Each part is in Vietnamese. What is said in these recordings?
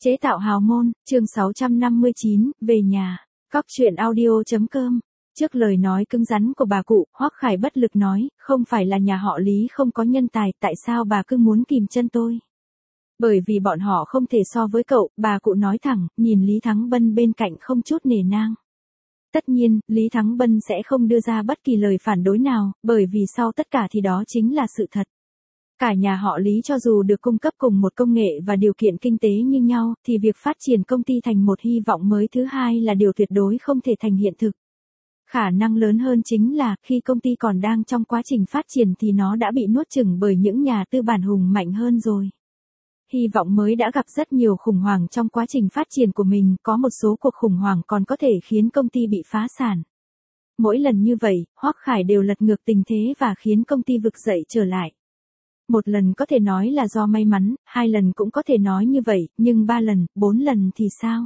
Chế tạo hào môn, chương 659, về nhà. Cóc truyện audio.com. Trước lời nói cứng rắn của bà cụ, Hoắc Khải bất lực nói, không phải là nhà họ Lý không có nhân tài, tại sao bà cứ muốn kìm chân tôi? Bởi vì bọn họ không thể so với cậu, bà cụ nói thẳng, nhìn Lý Thắng Bân bên cạnh không chút nể nang. Tất nhiên, Lý Thắng Bân sẽ không đưa ra bất kỳ lời phản đối nào, bởi vì sau tất cả thì đó chính là sự thật. Cả nhà họ Lý cho dù được cung cấp cùng một công nghệ và điều kiện kinh tế như nhau, thì việc phát triển công ty thành một hy vọng mới thứ hai là điều tuyệt đối không thể thành hiện thực. Khả năng lớn hơn chính là, khi công ty còn đang trong quá trình phát triển thì nó đã bị nuốt chửng bởi những nhà tư bản hùng mạnh hơn rồi. Hy vọng mới đã gặp rất nhiều khủng hoảng trong quá trình phát triển của mình, có một số cuộc khủng hoảng còn có thể khiến công ty bị phá sản. Mỗi lần như vậy, Hoắc Khải đều lật ngược tình thế và khiến công ty vực dậy trở lại. Một lần có thể nói là do may mắn, 2 lần cũng có thể nói như vậy, nhưng 3 lần, 4 lần thì sao?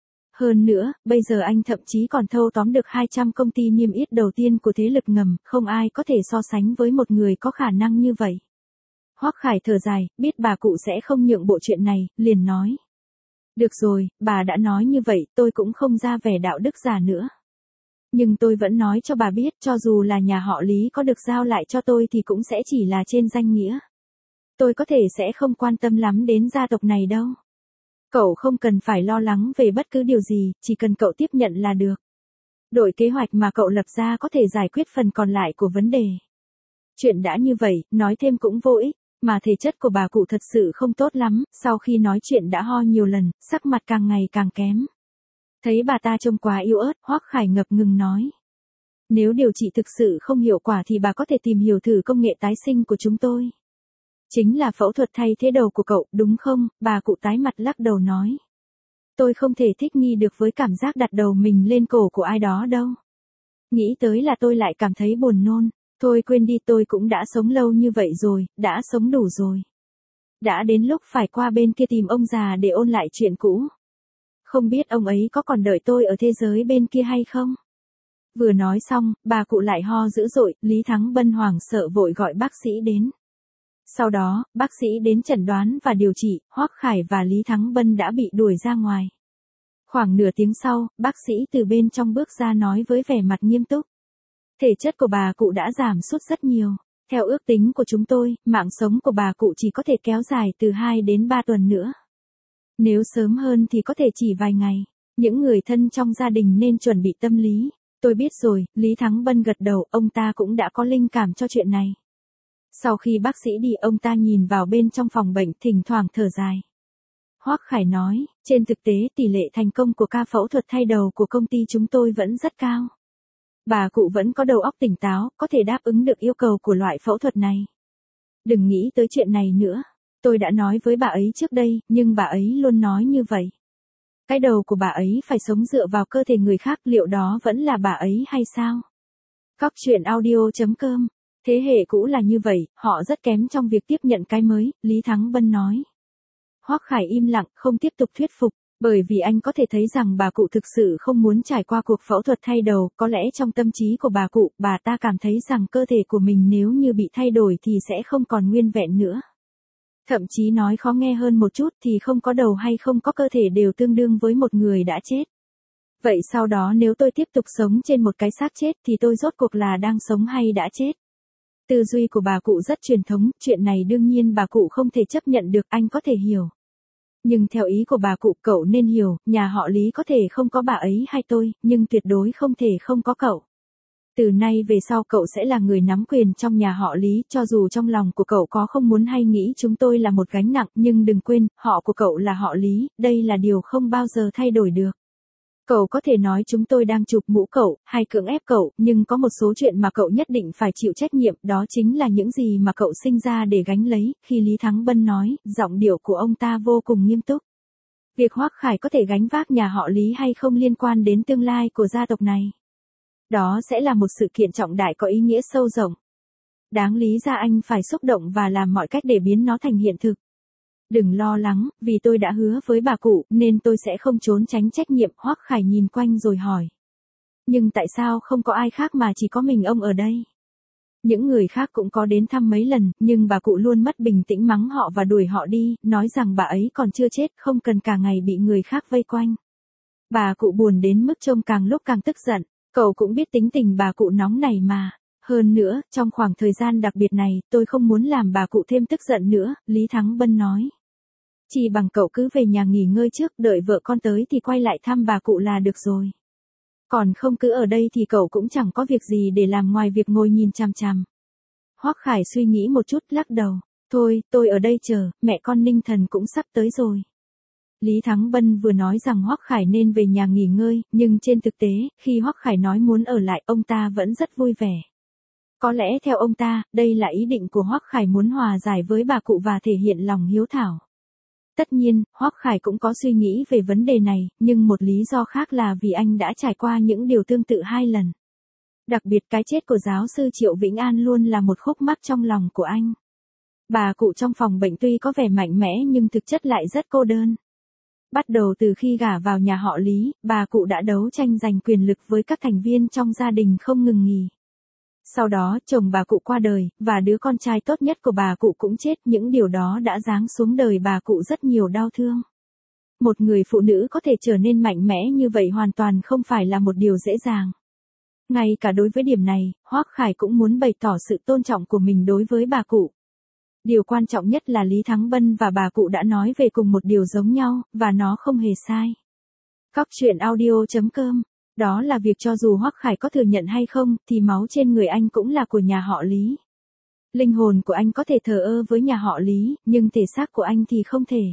Hơn nữa, bây giờ anh thậm chí còn thâu tóm được 200 công ty niêm yết đầu tiên của thế lực ngầm, không ai có thể so sánh với một người có khả năng như vậy. Hoắc Khải thở dài, biết bà cụ sẽ không nhượng bộ chuyện này, liền nói. Được rồi, bà đã nói như vậy, tôi cũng không ra vẻ đạo đức giả nữa. Nhưng tôi vẫn nói cho bà biết, cho dù là nhà họ Lý có được giao lại cho tôi thì cũng sẽ chỉ là trên danh nghĩa. Tôi có thể sẽ không quan tâm lắm đến gia tộc này đâu. Cậu không cần phải lo lắng về bất cứ điều gì, chỉ cần cậu tiếp nhận là được. Đội kế hoạch mà cậu lập ra có thể giải quyết phần còn lại của vấn đề. Chuyện đã như vậy, nói thêm cũng vô ích, mà thể chất của bà cụ thật sự không tốt lắm, sau khi nói chuyện đã ho nhiều lần, sắc mặt càng ngày càng kém. Thấy bà ta trông quá yếu ớt, Hoắc Khải ngập ngừng nói. Nếu điều trị thực sự không hiệu quả thì bà có thể tìm hiểu thử công nghệ tái sinh của chúng tôi. Chính là phẫu thuật thay thế đầu của cậu, đúng không? Bà cụ tái mặt lắc đầu nói. Tôi không thể thích nghi được với cảm giác đặt đầu mình lên cổ của ai đó đâu. Nghĩ tới là tôi lại cảm thấy buồn nôn. Thôi quên đi, tôi cũng đã sống lâu như vậy rồi, đã sống đủ rồi. Đã đến lúc phải qua bên kia tìm ông già để ôn lại chuyện cũ. Không biết ông ấy có còn đợi tôi ở thế giới bên kia hay không? Vừa nói xong, bà cụ lại ho dữ dội, Lý Thắng Bân hoảng sợ vội gọi bác sĩ đến. Sau đó, bác sĩ đến chẩn đoán và điều trị, Hoắc Khải và Lý Thắng Bân đã bị đuổi ra ngoài. Khoảng nửa tiếng sau, bác sĩ từ bên trong bước ra nói với vẻ mặt nghiêm túc. Thể chất của bà cụ đã giảm sút rất nhiều. Theo ước tính của chúng tôi, mạng sống của bà cụ chỉ có thể kéo dài từ 2 đến 3 tuần nữa. Nếu sớm hơn thì có thể chỉ vài ngày. Những người thân trong gia đình nên chuẩn bị tâm lý. Tôi biết rồi, Lý Thắng Bân gật đầu, ông ta cũng đã có linh cảm cho chuyện này. Sau khi bác sĩ đi, ông ta nhìn vào bên trong phòng bệnh, thỉnh thoảng thở dài. Hoắc Khải nói, trên thực tế tỷ lệ thành công của ca phẫu thuật thay đầu của công ty chúng tôi vẫn rất cao. Bà cụ vẫn có đầu óc tỉnh táo, có thể đáp ứng được yêu cầu của loại phẫu thuật này. Đừng nghĩ tới chuyện này nữa. Tôi đã nói với bà ấy trước đây, nhưng bà ấy luôn nói như vậy. Cái đầu của bà ấy phải sống dựa vào cơ thể người khác, liệu đó vẫn là bà ấy hay sao? Cóc truyện audio.com. Thế hệ cũ là như vậy, họ rất kém trong việc tiếp nhận cái mới, Lý Thắng Bân nói. Hoắc Khải im lặng, không tiếp tục thuyết phục, bởi vì anh có thể thấy rằng bà cụ thực sự không muốn trải qua cuộc phẫu thuật thay đầu, có lẽ trong tâm trí của bà cụ, bà ta cảm thấy rằng cơ thể của mình nếu như bị thay đổi thì sẽ không còn nguyên vẹn nữa. Thậm chí nói khó nghe hơn một chút thì không có đầu hay không có cơ thể đều tương đương với một người đã chết. Vậy sau đó nếu tôi tiếp tục sống trên một cái xác chết thì tôi rốt cuộc là đang sống hay đã chết? Tư duy của bà cụ rất truyền thống, chuyện này đương nhiên bà cụ không thể chấp nhận được, anh có thể hiểu. Nhưng theo ý của bà cụ, cậu nên hiểu, nhà họ Lý có thể không có bà ấy hay tôi, nhưng tuyệt đối không thể không có cậu. Từ nay về sau cậu sẽ là người nắm quyền trong nhà họ Lý, cho dù trong lòng của cậu có không muốn hay nghĩ chúng tôi là một gánh nặng, nhưng đừng quên, họ của cậu là họ Lý, đây là điều không bao giờ thay đổi được. Cậu có thể nói chúng tôi đang chụp mũ cậu, hay cưỡng ép cậu, nhưng có một số chuyện mà cậu nhất định phải chịu trách nhiệm, đó chính là những gì mà cậu sinh ra để gánh lấy. Khi Lý Thắng Bân nói, giọng điệu của ông ta vô cùng nghiêm túc. Việc Hoắc Khải có thể gánh vác nhà họ Lý hay không liên quan đến tương lai của gia tộc này. Đó sẽ là một sự kiện trọng đại có ý nghĩa sâu rộng. Đáng lý ra anh phải xúc động và làm mọi cách để biến nó thành hiện thực. Đừng lo lắng, vì tôi đã hứa với bà cụ, nên tôi sẽ không trốn tránh trách nhiệm. Hoắc Khải nhìn quanh rồi hỏi. Nhưng tại sao không có ai khác mà chỉ có mình ông ở đây? Những người khác cũng có đến thăm mấy lần, nhưng bà cụ luôn mất bình tĩnh mắng họ và đuổi họ đi, nói rằng bà ấy còn chưa chết, không cần cả ngày bị người khác vây quanh. Bà cụ buồn đến mức trông càng lúc càng tức giận, cậu cũng biết tính tình bà cụ nóng này mà. Hơn nữa, trong khoảng thời gian đặc biệt này, tôi không muốn làm bà cụ thêm tức giận nữa, Lý Thắng Bân nói. Chỉ bằng cậu cứ về nhà nghỉ ngơi trước, đợi vợ con tới thì quay lại thăm bà cụ là được rồi. Còn không cứ ở đây thì cậu cũng chẳng có việc gì để làm ngoài việc ngồi nhìn chằm chằm. Hoắc Khải suy nghĩ một chút lắc đầu. Thôi, tôi ở đây chờ, mẹ con Ninh Thần cũng sắp tới rồi. Lý Thắng Bân vừa nói rằng Hoắc Khải nên về nhà nghỉ ngơi, nhưng trên thực tế, khi Hoắc Khải nói muốn ở lại, ông ta vẫn rất vui vẻ. Có lẽ theo ông ta, đây là ý định của Hoắc Khải muốn hòa giải với bà cụ và thể hiện lòng hiếu thảo. Tất nhiên, Hoắc Khải cũng có suy nghĩ về vấn đề này, nhưng một lý do khác là vì anh đã trải qua những điều tương tự 2 lần. Đặc biệt cái chết của giáo sư Triệu Vĩnh An luôn là một khúc mắc trong lòng của anh. Bà cụ trong phòng bệnh tuy có vẻ mạnh mẽ nhưng thực chất lại rất cô đơn. Bắt đầu từ khi gả vào nhà họ Lý, bà cụ đã đấu tranh giành quyền lực với các thành viên trong gia đình không ngừng nghỉ. Sau đó, chồng bà cụ qua đời, và đứa con trai tốt nhất của bà cụ cũng chết, những điều đó đã giáng xuống đời bà cụ rất nhiều đau thương. Một người phụ nữ có thể trở nên mạnh mẽ như vậy hoàn toàn không phải là một điều dễ dàng. Ngay cả đối với điểm này, Hoắc Khải cũng muốn bày tỏ sự tôn trọng của mình đối với bà cụ. Điều quan trọng nhất là Lý Thắng Bân và bà cụ đã nói về cùng một điều giống nhau, và nó không hề sai. Cóc truyện audio.com. Đó là việc cho dù Hoắc Khải có thừa nhận hay không, thì máu trên người anh cũng là của nhà họ Lý. Linh hồn của anh có thể thờ ơ với nhà họ Lý, nhưng thể xác của anh thì không thể.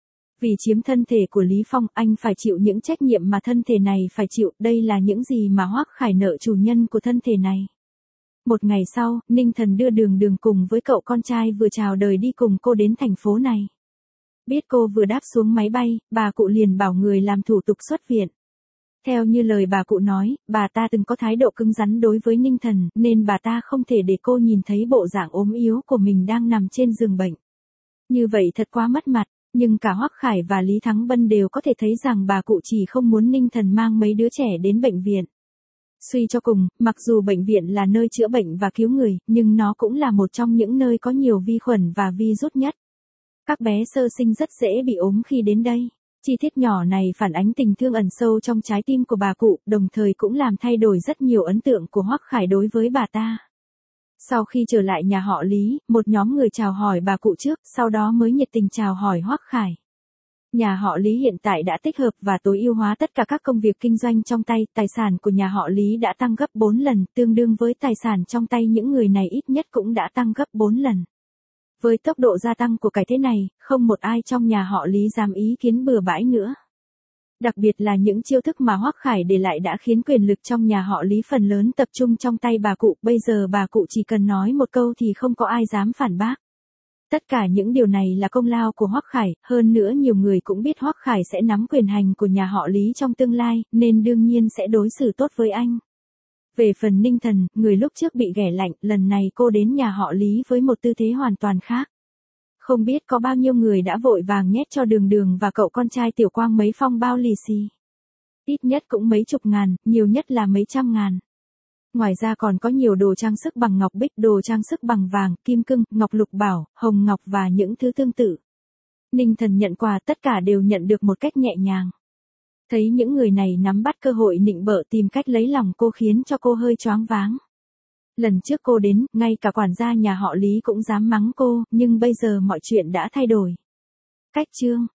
Vì chiếm thân thể của Lý Phong, anh phải chịu những trách nhiệm mà thân thể này phải chịu, đây là những gì mà Hoắc Khải nợ chủ nhân của thân thể này. Một ngày sau, Ninh Thần đưa Đường cùng với cậu con trai vừa chào đời đi cùng cô đến thành phố này. Biết cô vừa đáp xuống máy bay, bà cụ liền bảo người làm thủ tục xuất viện. Theo như lời bà cụ nói, bà ta từng có thái độ cứng rắn đối với Ninh Thần, nên bà ta không thể để cô nhìn thấy bộ dạng ốm yếu của mình đang nằm trên giường bệnh. Như vậy thật quá mất mặt, nhưng cả Hoắc Khải và Lý Thắng Bân đều có thể thấy rằng bà cụ chỉ không muốn Ninh Thần mang mấy đứa trẻ đến bệnh viện. Suy cho cùng, mặc dù bệnh viện là nơi chữa bệnh và cứu người, nhưng nó cũng là một trong những nơi có nhiều vi khuẩn và virus nhất. Các bé sơ sinh rất dễ bị ốm khi đến đây. Chi tiết nhỏ này phản ánh tình thương ẩn sâu trong trái tim của bà cụ, đồng thời cũng làm thay đổi rất nhiều ấn tượng của Hoắc Khải đối với bà ta. Sau khi trở lại nhà họ Lý, một nhóm người chào hỏi bà cụ trước, sau đó mới nhiệt tình chào hỏi Hoắc Khải. Nhà họ Lý hiện tại đã tích hợp và tối ưu hóa tất cả các công việc kinh doanh trong tay, tài sản của nhà họ Lý đã tăng gấp 4 lần, tương đương với tài sản trong tay những người này ít nhất cũng đã tăng gấp 4 lần. Với tốc độ gia tăng của cái thế này, không một ai trong nhà họ Lý dám ý kiến bừa bãi nữa. Đặc biệt là những chiêu thức mà Hoắc Khải để lại đã khiến quyền lực trong nhà họ Lý phần lớn tập trung trong tay bà cụ, bây giờ bà cụ chỉ cần nói một câu thì không có ai dám phản bác. Tất cả những điều này là công lao của Hoắc Khải, hơn nữa nhiều người cũng biết Hoắc Khải sẽ nắm quyền hành của nhà họ Lý trong tương lai, nên đương nhiên sẽ đối xử tốt với anh. Về phần Ninh Thần, người lúc trước bị ghẻ lạnh, lần này cô đến nhà họ Lý với một tư thế hoàn toàn khác. Không biết có bao nhiêu người đã vội vàng nhét cho Đường và cậu con trai Tiểu Quang mấy phong bao lì xì. Ít nhất cũng mấy chục ngàn, nhiều nhất là mấy trăm ngàn. Ngoài ra còn có nhiều đồ trang sức bằng ngọc bích, đồ trang sức bằng vàng, kim cương, ngọc lục bảo, hồng ngọc và những thứ tương tự. Ninh Thần nhận quà tất cả đều nhận được một cách nhẹ nhàng. Thấy những người này nắm bắt cơ hội nịnh bợ tìm cách lấy lòng cô khiến cho cô hơi choáng váng. Lần trước cô đến, ngay cả quản gia nhà họ Lý cũng dám mắng cô, nhưng bây giờ mọi chuyện đã thay đổi. Cách chương